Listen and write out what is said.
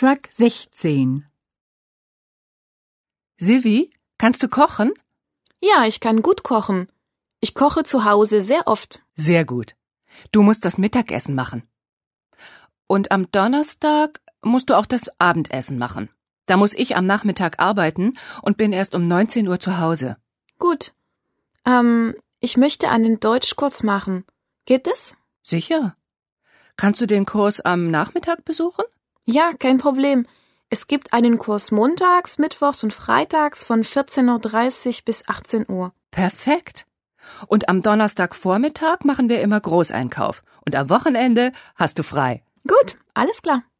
Track 16. Silvi, kannst du kochen? Ja, ich kann gut kochen. Ich koche zu Hause sehr oft. Sehr gut. Du musst das Mittagessen machen. Und am Donnerstag musst du auch das Abendessen machen. Da muss ich am Nachmittag arbeiten und bin erst um 19 Uhr zu Hause. Gut. Ich möchte einen Deutschkurs machen. Geht es? Sicher. Kannst du den Kurs am Nachmittag besuchen? Ja, kein Problem. Es gibt einen Kurs montags, mittwochs und freitags von 14:30 Uhr bis 18 Uhr. Perfekt. Und am Donnerstagvormittag machen wir immer Großeinkauf. Und am Wochenende hast du frei. Gut, alles klar.